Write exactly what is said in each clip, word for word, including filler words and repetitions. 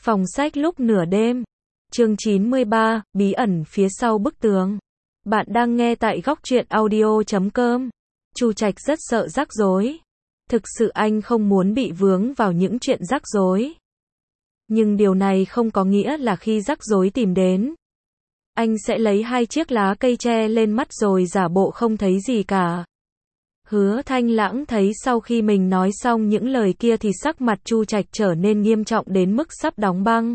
Phòng sách lúc nửa đêm. Chương chín mươi ba, bí ẩn phía sau bức tường. Bạn đang nghe tại góc truyện audio chấm com. Chu Trạch rất sợ rắc rối. Thực sự anh không muốn bị vướng vào những chuyện rắc rối. Nhưng điều này không có nghĩa là khi rắc rối tìm đến, anh sẽ lấy hai chiếc lá cây che lên mắt rồi giả bộ không thấy gì cả. Hứa Thanh Lãng thấy sau khi mình nói xong những lời kia thì sắc mặt Chu Trạch trở nên nghiêm trọng đến mức sắp đóng băng.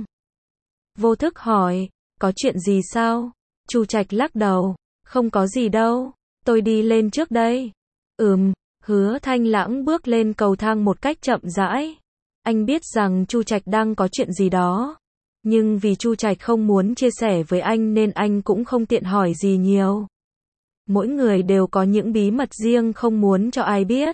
Vô thức hỏi, có chuyện gì sao? Chu Trạch lắc đầu, không có gì đâu, tôi đi lên trước đây. Ừm, Hứa Thanh Lãng bước lên cầu thang một cách chậm rãi. Anh biết rằng Chu Trạch đang có chuyện gì đó, nhưng vì Chu Trạch không muốn chia sẻ với anh nên anh cũng không tiện hỏi gì nhiều. Mỗi người đều có những bí mật riêng không muốn cho ai biết.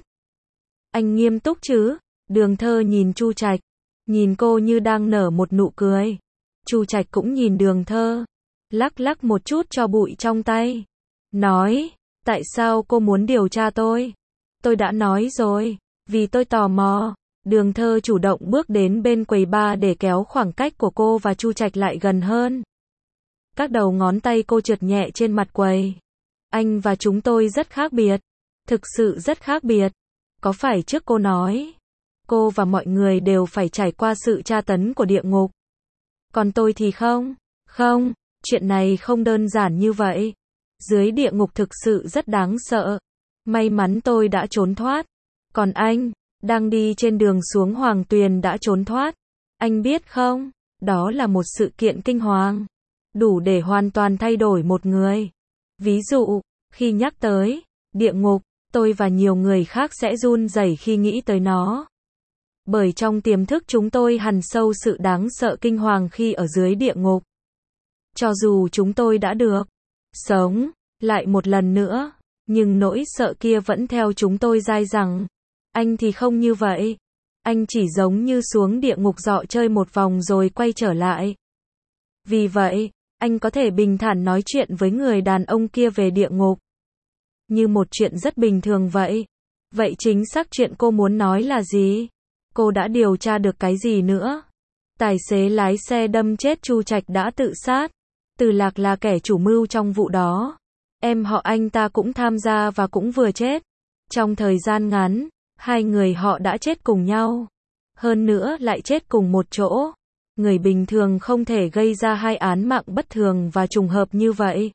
Anh nghiêm túc chứ? Đường Thơ nhìn Chu Trạch, nhìn cô như đang nở một nụ cười. Chu Trạch cũng nhìn Đường Thơ, lắc lắc một chút cho bụi trong tay, nói, tại sao cô muốn điều tra tôi? Tôi đã nói rồi, vì tôi tò mò. Đường Thơ chủ động bước đến bên quầy bar để kéo khoảng cách của cô và Chu Trạch lại gần hơn. Các đầu ngón tay cô trượt nhẹ trên mặt quầy. Anh và chúng tôi rất khác biệt. Thực sự rất khác biệt. Có phải trước cô nói, cô và mọi người đều phải trải qua sự tra tấn của địa ngục. Còn tôi thì không. Không, chuyện này không đơn giản như vậy. Dưới địa ngục thực sự rất đáng sợ. May mắn tôi đã trốn thoát. Còn anh, đang đi trên đường xuống Hoàng Tuyền đã trốn thoát. Anh biết không, đó là một sự kiện kinh hoàng, đủ để hoàn toàn thay đổi một người. Ví dụ, khi nhắc tới địa ngục, tôi và nhiều người khác sẽ run rẩy khi nghĩ tới nó. Bởi trong tiềm thức chúng tôi hằn sâu sự đáng sợ kinh hoàng khi ở dưới địa ngục. Cho dù chúng tôi đã được sống lại một lần nữa, nhưng nỗi sợ kia vẫn theo chúng tôi dai dẳng. Anh thì không như vậy. Anh chỉ giống như xuống địa ngục dọ chơi một vòng rồi quay trở lại. Vì vậy, anh có thể bình thản nói chuyện với người đàn ông kia về địa ngục như một chuyện rất bình thường vậy. Vậy chính xác chuyện cô muốn nói là gì? Cô đã điều tra được cái gì nữa? Tài xế lái xe đâm chết Chu Trạch đã tự sát. Từ Lạc là kẻ chủ mưu trong vụ đó. Em họ anh ta cũng tham gia và cũng vừa chết. Trong thời gian ngắn, hai người họ đã chết cùng nhau. Hơn nữa lại chết cùng một chỗ. Người bình thường không thể gây ra hai án mạng bất thường và trùng hợp như vậy.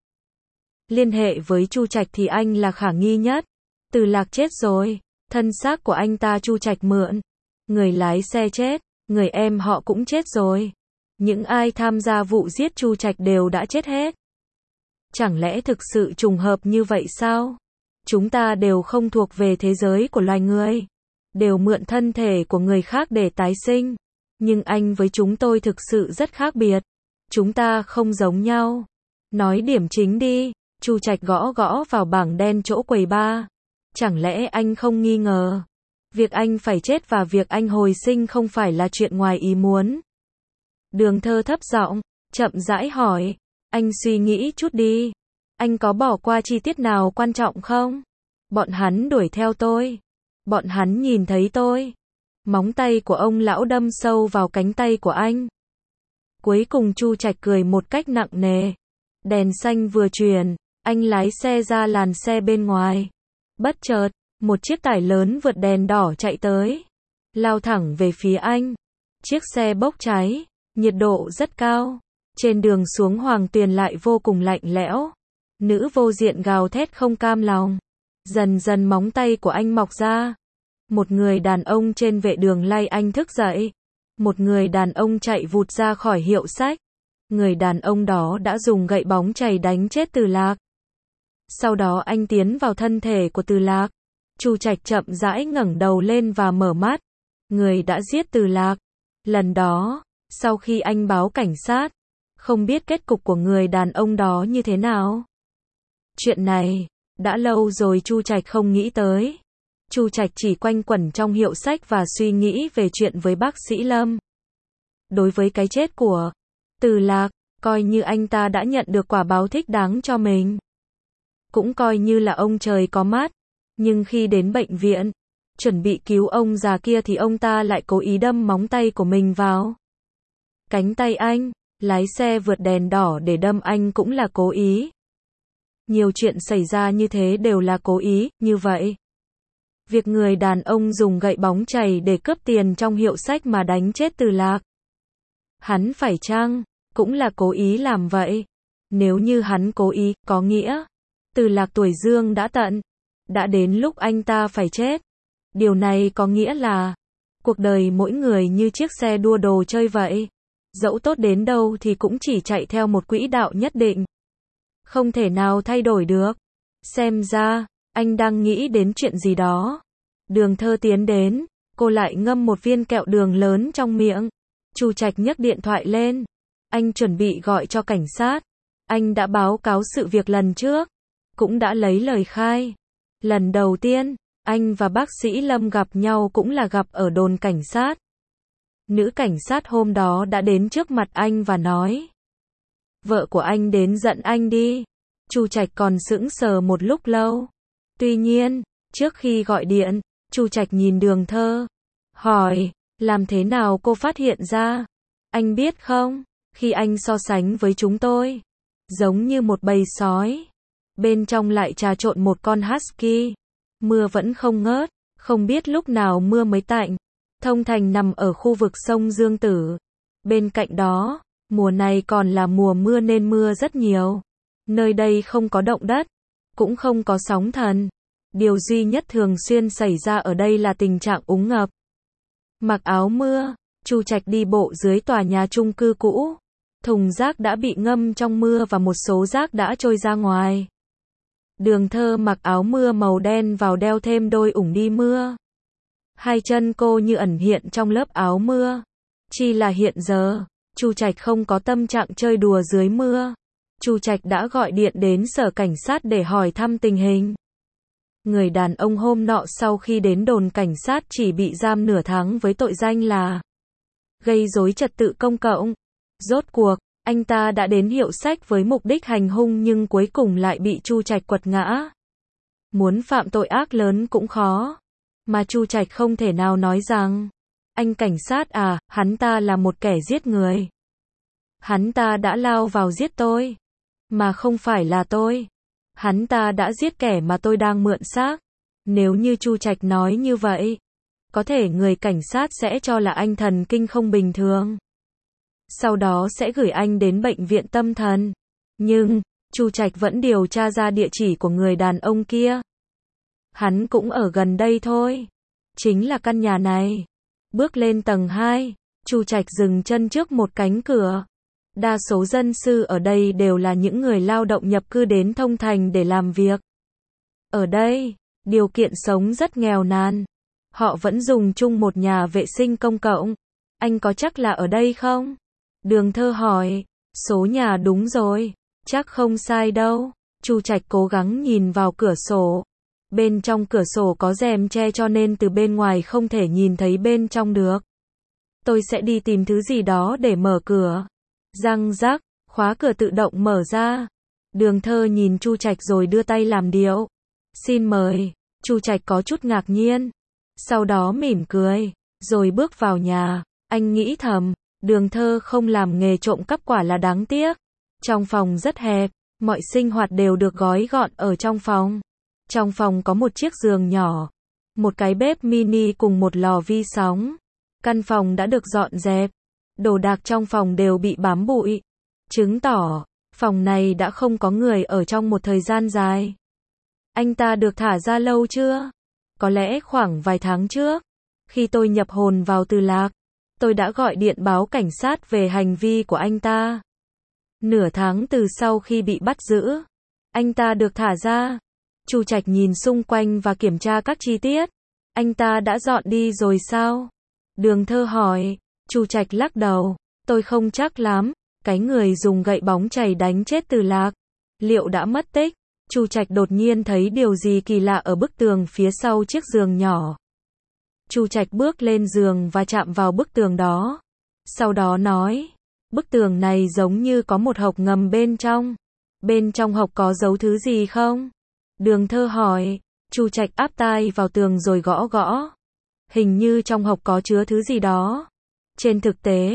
Liên hệ với Chu Trạch thì anh là khả nghi nhất. Từ Lạc chết rồi, thân xác của anh ta Chu Trạch mượn. Người lái xe chết, người em họ cũng chết rồi. Những ai tham gia vụ giết Chu Trạch đều đã chết hết. Chẳng lẽ thực sự trùng hợp như vậy sao? Chúng ta đều không thuộc về thế giới của loài người, đều mượn thân thể của người khác để tái sinh. Nhưng anh với chúng tôi thực sự rất khác biệt. Chúng ta không giống nhau. Nói điểm chính đi. Chu Trạch gõ gõ vào bảng đen chỗ quầy bar. Chẳng lẽ anh không nghi ngờ việc anh phải chết và việc anh hồi sinh không phải là chuyện ngoài ý muốn? Đường Thơ thấp giọng, chậm rãi hỏi. Anh suy nghĩ chút đi. Anh có bỏ qua chi tiết nào quan trọng không? Bọn hắn đuổi theo tôi. Bọn hắn nhìn thấy tôi. Móng tay của ông lão đâm sâu vào cánh tay của anh. Cuối cùng Chu Trạch cười một cách nặng nề. Đèn xanh vừa chuyển, anh lái xe ra làn xe bên ngoài. Bất chợt, một chiếc tải lớn vượt đèn đỏ chạy tới, lao thẳng về phía anh. Chiếc xe bốc cháy, nhiệt độ rất cao. Trên đường xuống Hoàng Tuyền lại vô cùng lạnh lẽo. Nữ vô diện gào thét không cam lòng. Dần dần móng tay của anh mọc ra. Một người đàn ông trên vệ đường lay anh thức dậy. Một người đàn ông chạy vụt ra khỏi hiệu sách. Người đàn ông đó đã dùng gậy bóng chày đánh chết Từ Lạc. Sau đó anh tiến vào thân thể của Từ Lạc. Chu Trạch chậm rãi ngẩng đầu lên và mở mắt. Người đã giết Từ Lạc. Lần đó, sau khi anh báo cảnh sát, không biết kết cục của người đàn ông đó như thế nào. Chuyện này, đã lâu rồi Chu Trạch không nghĩ tới. Chu Trạch chỉ quanh quẩn trong hiệu sách và suy nghĩ về chuyện với bác sĩ Lâm. Đối với cái chết của Từ Lạc, coi như anh ta đã nhận được quả báo thích đáng cho mình. Cũng coi như là ông trời có mắt. Nhưng khi đến bệnh viện, chuẩn bị cứu ông già kia thì ông ta lại cố ý đâm móng tay của mình vào. cánh tay anh, lái xe vượt đèn đỏ để đâm anh cũng là cố ý. Nhiều chuyện xảy ra như thế đều là cố ý, như vậy. Việc người đàn ông dùng gậy bóng chày để cướp tiền trong hiệu sách mà đánh chết Từ Lạc. Hắn phải chăng, cũng là cố ý làm vậy. Nếu như hắn cố ý, có nghĩa, Từ Lạc tuổi dương đã tận, đã đến lúc anh ta phải chết. Điều này có nghĩa là, cuộc đời mỗi người như chiếc xe đua đồ chơi vậy. Dẫu tốt đến đâu thì cũng chỉ chạy theo một quỹ đạo nhất định. Không thể nào thay đổi được. Xem ra, anh đang nghĩ đến chuyện gì đó. Đường Thơ tiến đến, cô lại ngâm một viên kẹo đường lớn trong miệng. Chu Trạch nhấc điện thoại lên. Anh chuẩn bị gọi cho cảnh sát. Anh đã báo cáo sự việc lần trước, cũng đã lấy lời khai. Lần đầu tiên, anh và bác sĩ Lâm gặp nhau cũng là gặp ở đồn cảnh sát. Nữ cảnh sát hôm đó đã đến trước mặt anh và nói: vợ của anh đến giận anh đi. Chu Trạch còn sững sờ một lúc lâu. Tuy nhiên, trước khi gọi điện, Chu Trạch nhìn Đường Thơ, hỏi, làm thế nào cô phát hiện ra? Anh biết không, khi anh so sánh với chúng tôi, giống như một bầy sói, bên trong lại trà trộn một con husky. Mưa vẫn không ngớt, không biết lúc nào mưa mới tạnh. Thông Thành nằm ở khu vực sông Dương Tử. Bên cạnh đó, mùa này còn là mùa mưa nên mưa rất nhiều. Nơi đây không có động đất, cũng không có sóng thần. Điều duy nhất thường xuyên xảy ra ở đây là tình trạng úng ngập. Mặc áo mưa, Chu Trạch đi bộ dưới tòa nhà chung cư cũ. Thùng rác đã bị ngâm trong mưa và một số rác đã trôi ra ngoài. Đường Thơ mặc áo mưa màu đen vào đeo thêm đôi ủng đi mưa. Hai chân cô như ẩn hiện trong lớp áo mưa. Chỉ là hiện giờ, Chu Trạch không có tâm trạng chơi đùa dưới mưa. Chu Trạch đã gọi điện đến sở cảnh sát để hỏi thăm tình hình. Người đàn ông hôm nọ sau khi đến đồn cảnh sát chỉ bị giam nửa tháng với tội danh là gây rối trật tự công cộng. Rốt cuộc, anh ta đã đến hiệu sách với mục đích hành hung nhưng cuối cùng lại bị Chu Trạch quật ngã. Muốn phạm tội ác lớn cũng khó. Mà Chu Trạch không thể nào nói rằng, anh cảnh sát à, hắn ta là một kẻ giết người. Hắn ta đã lao vào giết tôi, mà không phải là tôi. Hắn ta đã giết kẻ mà tôi đang mượn xác. Nếu như Chu Trạch nói như vậy, có thể người cảnh sát sẽ cho là anh thần kinh không bình thường. Sau đó sẽ gửi anh đến bệnh viện tâm thần. Nhưng, Chu Trạch vẫn điều tra ra địa chỉ của người đàn ông kia. Hắn cũng ở gần đây thôi. Chính là căn nhà này. Bước lên tầng hai, Chu Trạch dừng chân trước một cánh cửa. Đa số dân cư ở đây đều là những người lao động nhập cư đến Thông Thành để làm việc. Ở đây, điều kiện sống rất nghèo nàn. Họ vẫn dùng chung một nhà vệ sinh công cộng. Anh có chắc là ở đây không? Đường Thơ hỏi. Số nhà đúng rồi. Chắc không sai đâu. Chu Trạch cố gắng nhìn vào cửa sổ. Bên trong cửa sổ có rèm che cho nên từ bên ngoài không thể nhìn thấy bên trong được. Tôi sẽ đi tìm thứ gì đó để mở cửa. Răng rắc, khóa cửa tự động mở ra. Đường Thơ nhìn Chu Trạch rồi đưa tay làm điệu. Xin mời. Chu Trạch có chút ngạc nhiên. Sau đó mỉm cười, rồi bước vào nhà. Anh nghĩ thầm, Đường Thơ không làm nghề trộm cắp quả là đáng tiếc. Trong phòng rất hẹp, mọi sinh hoạt đều được gói gọn ở trong phòng. Trong phòng có một chiếc giường nhỏ, một cái bếp mini cùng một lò vi sóng. Căn phòng đã được dọn dẹp. Đồ đạc trong phòng đều bị bám bụi. Chứng tỏ, phòng này đã không có người ở trong một thời gian dài. Anh ta được thả ra lâu chưa? Có lẽ khoảng vài tháng trước. Khi tôi nhập hồn vào Từ Lạc, tôi đã gọi điện báo cảnh sát về hành vi của anh ta. Nửa tháng từ sau khi bị bắt giữ, anh ta được thả ra. Chu Trạch nhìn xung quanh và kiểm tra các chi tiết. Anh ta đã dọn đi rồi sao? Đường Thơ hỏi. Chu Trạch lắc đầu. Tôi không chắc lắm. Cái người dùng gậy bóng chày đánh chết Từ Lạc, liệu đã mất tích? Chu Trạch đột nhiên thấy điều gì kỳ lạ ở bức tường phía sau chiếc giường nhỏ. Chu Trạch bước lên giường và chạm vào bức tường đó. Sau đó nói, bức tường này giống như có một hộc ngầm bên trong. Bên trong hộc có giấu thứ gì không? Đường Thơ hỏi. Chu Trạch áp tai vào tường rồi gõ gõ. Hình như trong hộc có chứa thứ gì đó. Trên thực tế,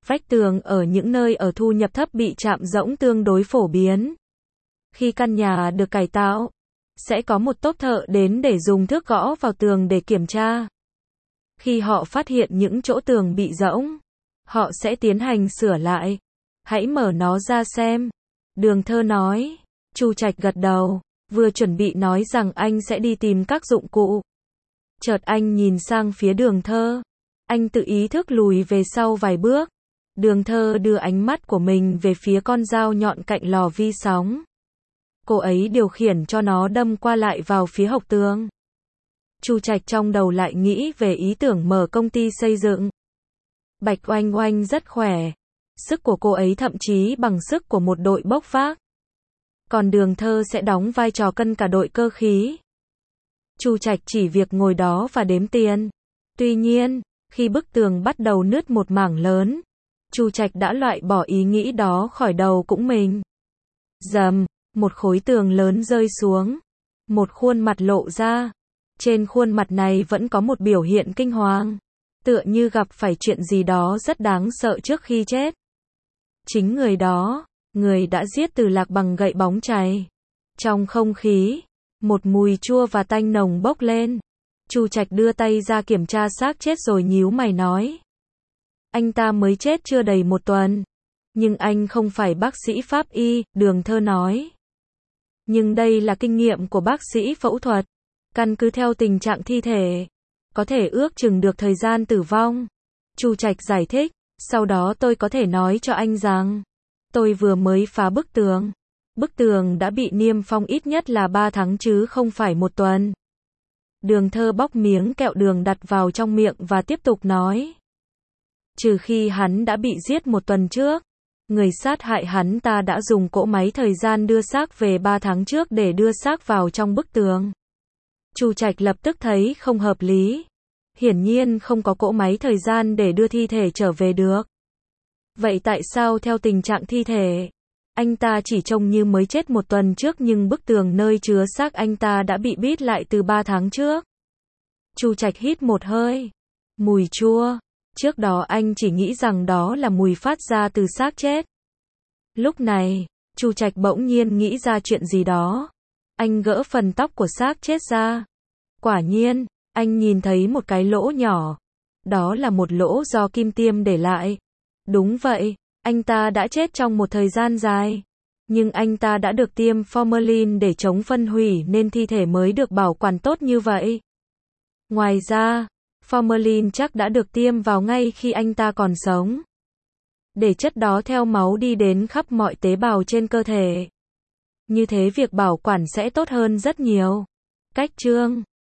Vách tường ở những nơi ở thu nhập thấp bị chạm rỗng tương đối phổ biến. Khi căn nhà được cải tạo, sẽ có một tốp thợ đến để dùng thước gõ vào tường để kiểm tra. Khi họ phát hiện những chỗ tường bị rỗng, họ sẽ tiến hành sửa lại. Hãy mở nó ra xem. Đường Thơ nói. Chu Trạch gật đầu, vừa chuẩn bị nói rằng anh sẽ đi tìm các dụng cụ. Chợt anh nhìn sang phía Đường Thơ. Anh tự ý thức lùi về sau vài bước. Đường Thơ đưa ánh mắt của mình về phía con dao nhọn cạnh lò vi sóng. Cô ấy điều khiển cho nó đâm qua lại vào phía hộc tường. Chu Trạch trong đầu lại nghĩ về ý tưởng mở công ty xây dựng. Bạch Oanh Oanh rất khỏe. Sức của cô ấy thậm chí bằng sức của một đội bốc vác. Còn Đường Thơ sẽ đóng vai trò cân cả đội cơ khí. Chu Trạch chỉ việc ngồi đó và đếm tiền. Tuy nhiên, khi bức tường bắt đầu nứt một mảng lớn, Chu Trạch đã loại bỏ ý nghĩ đó khỏi đầu cũng mình. Rầm, một khối tường lớn rơi xuống. Một khuôn mặt lộ ra. Trên khuôn mặt này vẫn có một biểu hiện kinh hoàng. Tựa như gặp phải chuyện gì đó rất đáng sợ trước khi chết. Chính người đó, người đã giết Từ Lạc bằng gậy bóng chày. Trong không khí, một mùi chua và tanh nồng bốc lên. Chu Trạch đưa tay ra kiểm tra xác chết rồi nhíu mày nói. Anh ta mới chết chưa đầy một tuần. Nhưng anh không phải bác sĩ pháp y, Đường Thơ nói. Nhưng đây là kinh nghiệm của bác sĩ phẫu thuật. Căn cứ theo tình trạng thi thể, có thể ước chừng được thời gian tử vong. Chu Trạch giải thích, sau đó tôi có thể nói cho anh rằng, tôi vừa mới phá bức tường. Bức tường đã bị niêm phong ít nhất là ba tháng chứ không phải một tuần. Đường Thơ bóc miếng kẹo đường đặt vào trong miệng và tiếp tục nói. Trừ khi hắn đã bị giết một tuần trước, người sát hại hắn ta đã dùng cỗ máy thời gian đưa xác về ba tháng trước để đưa xác vào trong bức tường. Chu Trạch lập tức thấy không hợp lý. Hiển nhiên không có cỗ máy thời gian để đưa thi thể trở về được. Vậy tại sao theo tình trạng thi thể, anh ta chỉ trông như mới chết một tuần trước nhưng bức tường nơi chứa xác anh ta đã bị bít lại từ ba tháng trước? Chu Trạch hít một hơi. Mùi chua. Trước đó anh chỉ nghĩ rằng đó là mùi phát ra từ xác chết. Lúc này, Chu Trạch bỗng nhiên nghĩ ra chuyện gì đó. Anh gỡ phần tóc của xác chết ra. Quả nhiên, anh nhìn thấy một cái lỗ nhỏ. Đó là một lỗ do kim tiêm để lại. Đúng vậy, anh ta đã chết trong một thời gian dài. Nhưng anh ta đã được tiêm formalin để chống phân hủy nên thi thể mới được bảo quản tốt như vậy. Ngoài ra, formalin chắc đã được tiêm vào ngay khi anh ta còn sống. Để chất đó theo máu đi đến khắp mọi tế bào trên cơ thể. Như thế việc bảo quản sẽ tốt hơn rất nhiều. Cách chương